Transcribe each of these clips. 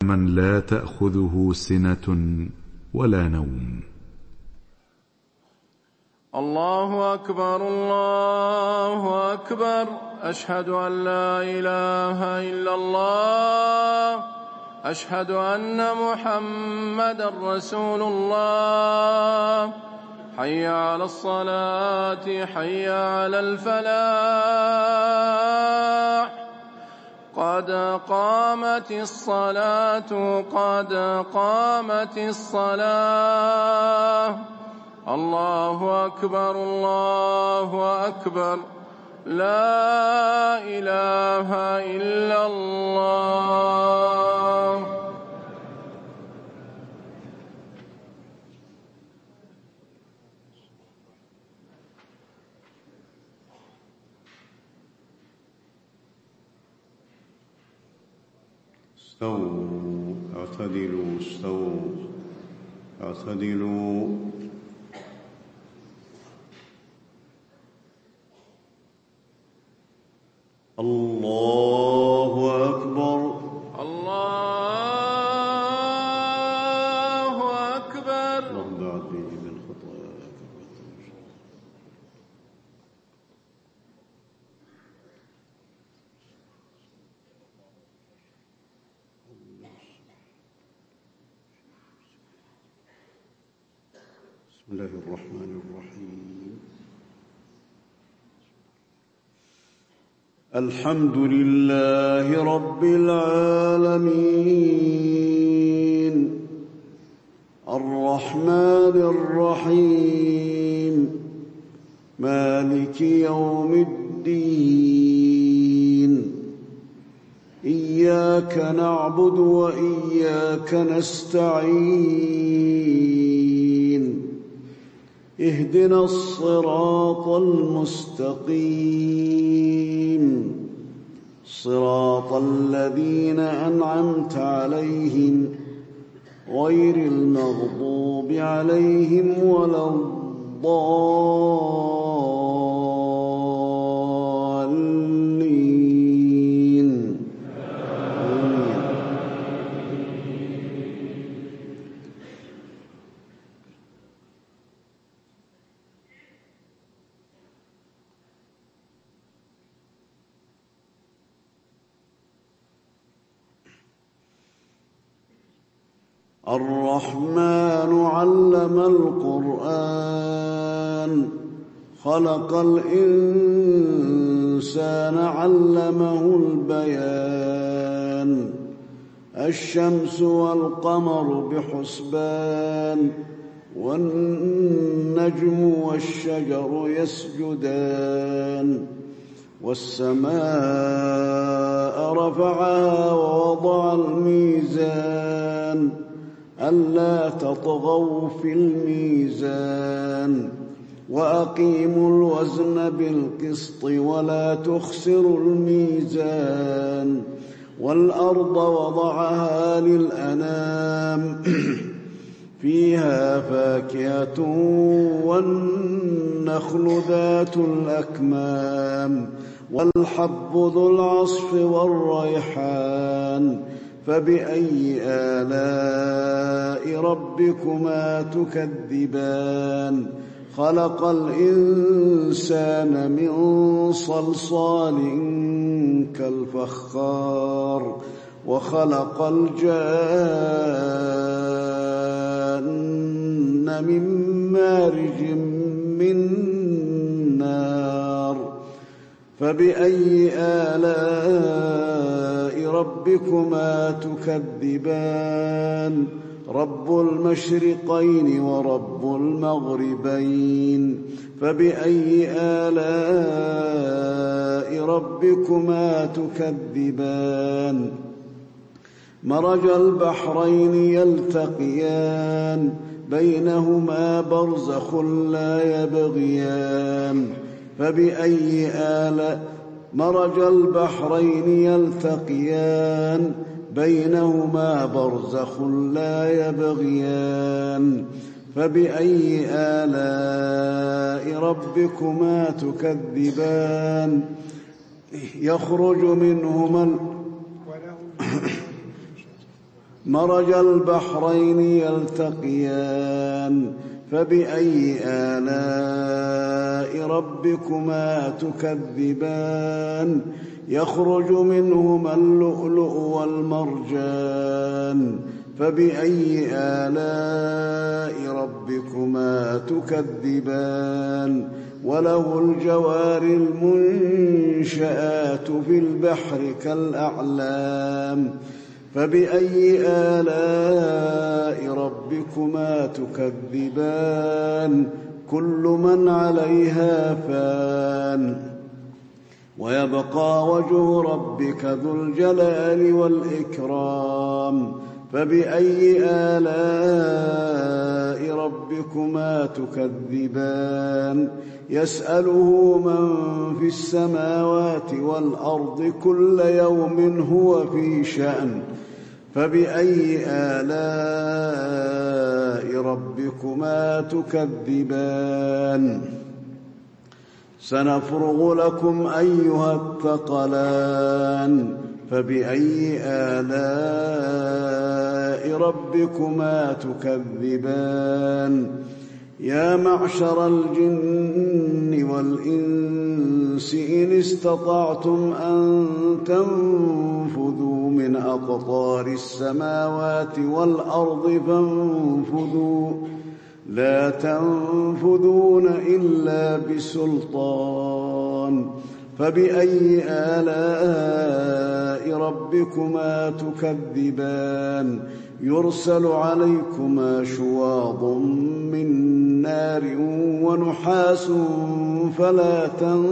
من لا تأخذه سنة ولا نوم. الله أكبر الله أكبر، أشهد أن لا إله إلا الله، أشهد أن محمدا رسول الله. حي على الصلاة حي على الفلاح، قد قامت الصلاة قد قامت الصلاة. الله أكبر الله أكبر، لا إله إلا الله. استووا اعتدلوا، استووا اعتدلوا. الله أكبر الله أكبر. اللهم بعدني من خطاياك. بسم الله الرحمن الرحيم. الحمد لله رب العالمين، الرحمن الرحيم، مالك يوم الدين. إياك نعبد وإياك نستعين، اهدنا الصراط المستقيم، صراط الذين أنعمت عليهم غير المغضوب عليهم ولا الضالين. الرحمن علم القرآن، خلق الإنسان علمه البيان. الشمس والقمر بحسبان، والنجم والشجر يسجدان. والسماء رفعها ووضع الميزان، ألا تطغوا في الميزان، وأقيموا الوزن بالقسط ولا تخسروا الميزان. والأرض وضعها للأنام، فيها فاكهة والنخل ذات الأكمام، والحب ذو العصف والريحان. فبأي آلاء ربكما تكذبان؟ خلق الإنسان من صلصال كالفخار، وخلق الجان من مارج من نار. فبأي آلاء ربكما تكذبان؟ رب المشرقين ورب المغربين. فبأي آلاء ربكما تكذبان؟ مرج البحرين يلتقيان، بينهما برزخ لا يبغيان. فبأي آلاء مرج البحرين يلتقيان، بينهما برزخ لا يبغيان. فبأي آلاء ربكما تكذبان؟ يخرج منهما مرج البحرين يلتقيان فبأي آلاء ربكما تكذبان يخرج منهما اللؤلؤ والمرجان فبأي آلاء ربكما تكذبان وله الجوار المنشآت في البحر كالأعلام فبأي آلاء ربكما تكذبان كل من عليها فان ويبقى وجه ربك ذو الجلال والإكرام فبأي آلاء ربكما تكذبان يسأله من في السماوات والأرض كل يوم هو في شأن فبأي آلاء ربكما تكذبان سنفرغ لكم أيها الثقلان فبأي آلاء ربكما تكذبان يا معشر الجن والإنس إن استطعتم أن تنفذوا من أقطار السماوات والأرض فانفذوا لا تنفذون إلا بسلطان فبأي آلاء ربكما تكذبان يرسل عليكما شواظ من نار ونحاس فلا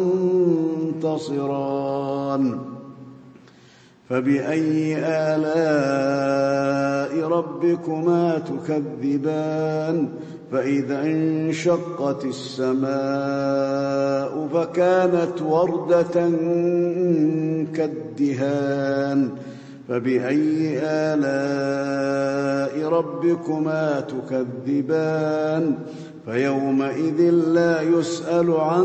تنتصران فبأي آلاء ربكما تكذبان فإذا انشقت السماء فكانت وردة كالدهان فبأي آلاء ربكما تكذبان فيومئذ لا يسأل عن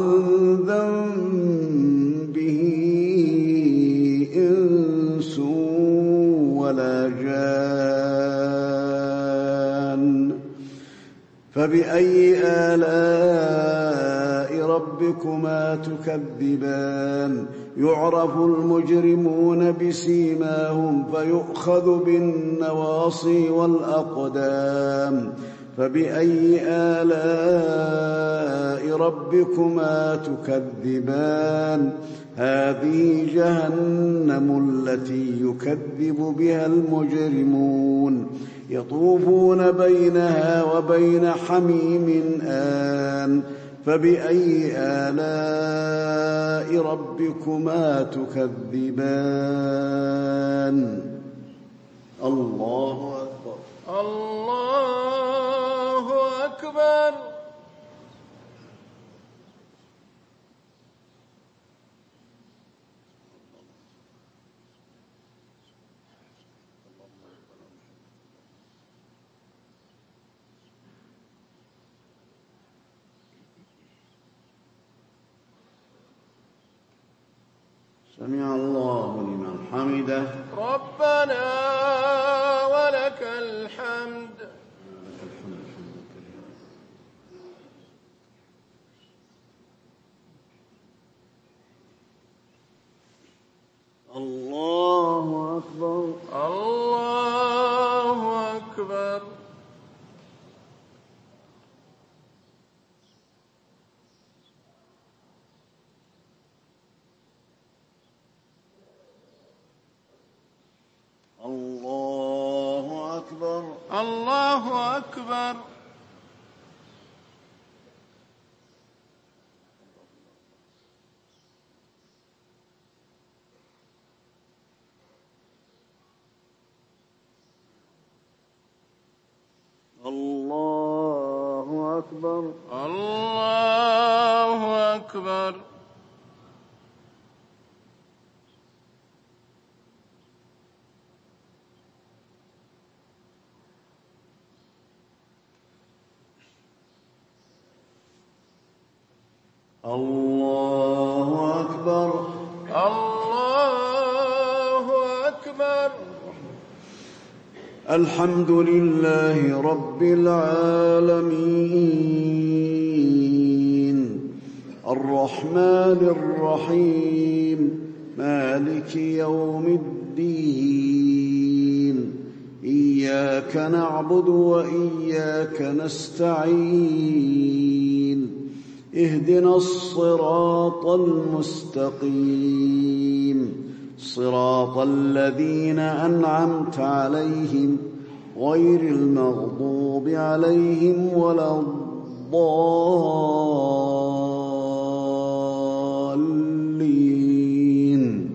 ذنبه إنس ولا جان فبأي آلاء ربكما تكذبان يعرف المجرمون بسيماهم فيؤخذ بالنواصي والأقدام فبأي آلاء ربكما تكذبان هذه جهنم التي يكذب بها المجرمون يطوفون بينها وبين حميم آن فبأي آلاء ربكما تكذبان الله أكبر الله أكبر سمع الله لمن حمده ربنا ولك الحمد الله أكبر الله أكبر الله أكبر الله أكبر الله أكبر الله أكبر الله أكبر الله أكبر الحمد لله رب العالمين الرحمن الرحيم مالك يوم الدين إياك نعبد وإياك نستعين اهدنا الصراط المستقيم صراط الذين أنعمت عليهم غير المغضوب عليهم ولا الضالين.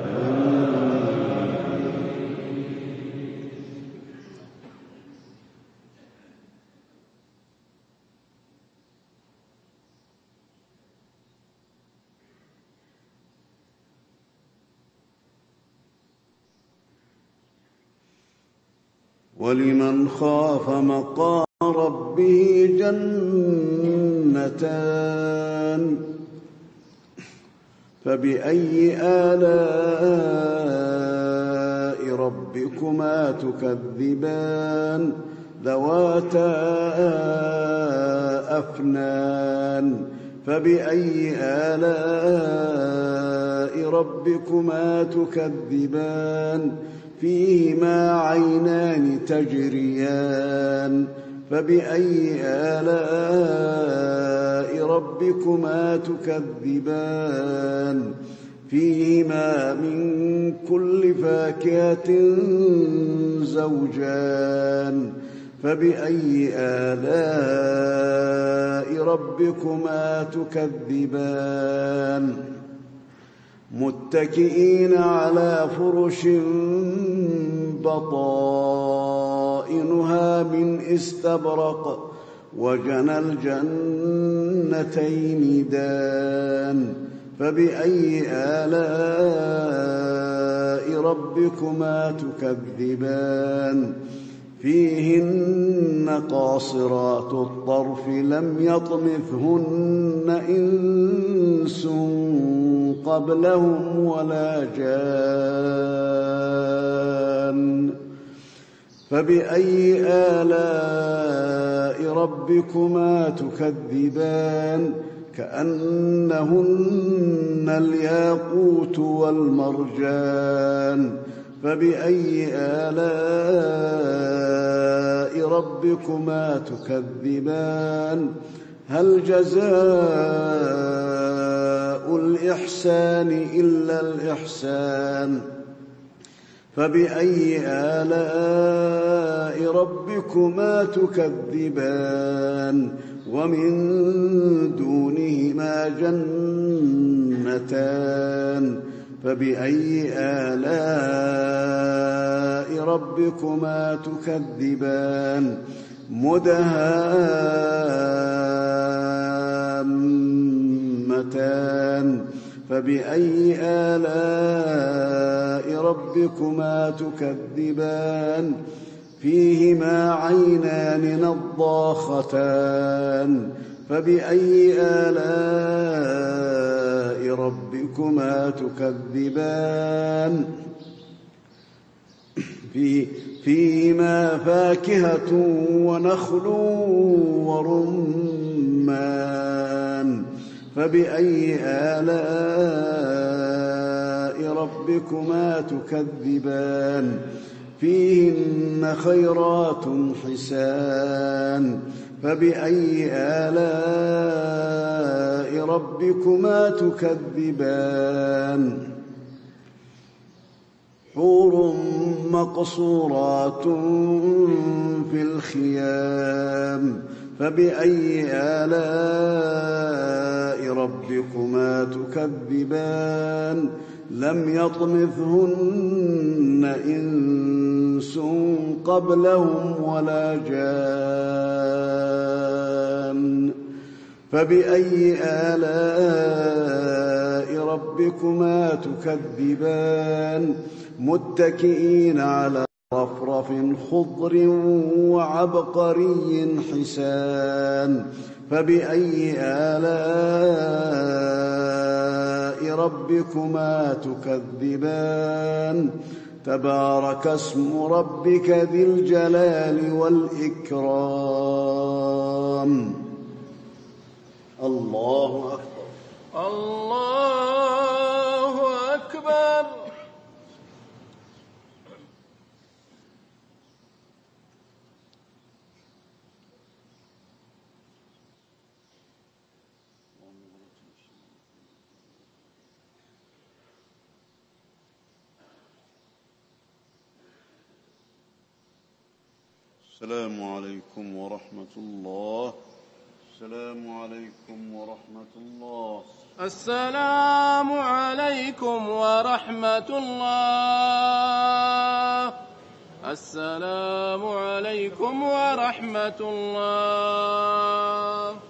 ولمن خاف مقام ربه جنتان فبأي آلاء ربكما تكذبان ذواتا أفنان فبأي آلاء ربكما تكذبان فيهما عينان تجريان فبأي آلاء ربكما تكذبان فيهما من كل فاكهة زوجان فبأي آلاء ربكما تكذبان متكئين على فرش بطائنها من استبرق وجنى الجنتين دان فبأي آلاء ربكما تكذبان فيهن قاصرات الطرف لم يطمثهن إنس قبلهم ولا جان فبأي آلاء ربكما تكذبان كأنهن الياقوت والمرجان فبأي آلاء ربكما تكذبان هل جزاء الإحسان إلا الإحسان فبأي آلاء ربكما تكذبان ومن دونهما جنتان فبأي آلاء ربكما تكذبان مدهامتان فبأي آلاء ربكما تكذبان فيهما عينان نضاختان فبأي آلاء ربكما تكذبان فيهما فاكهة ونخل ورمان فبأي آلاء ربكما تكذبان فيهن خيرات حسان فبأي آلاء ربكما تكذبان حور مقصورات في الخيام فبأي آلاء ربكما تكذبان لم يطمثهن إنس قبلهم ولا جان فبأي آلاء ربكما تكذبان متكئين على رفرف خضر وعبقري حسان فبأي آلاء ربكما تكذبان تبارك اسم ربك ذي الجلال والإكرام. الله أكبر. الله أكبر. السلام عليكم ورحمة الله. السلام عليكم ورحمة الله. السلام عليكم ورحمة الله. السلام عليكم ورحمة الله.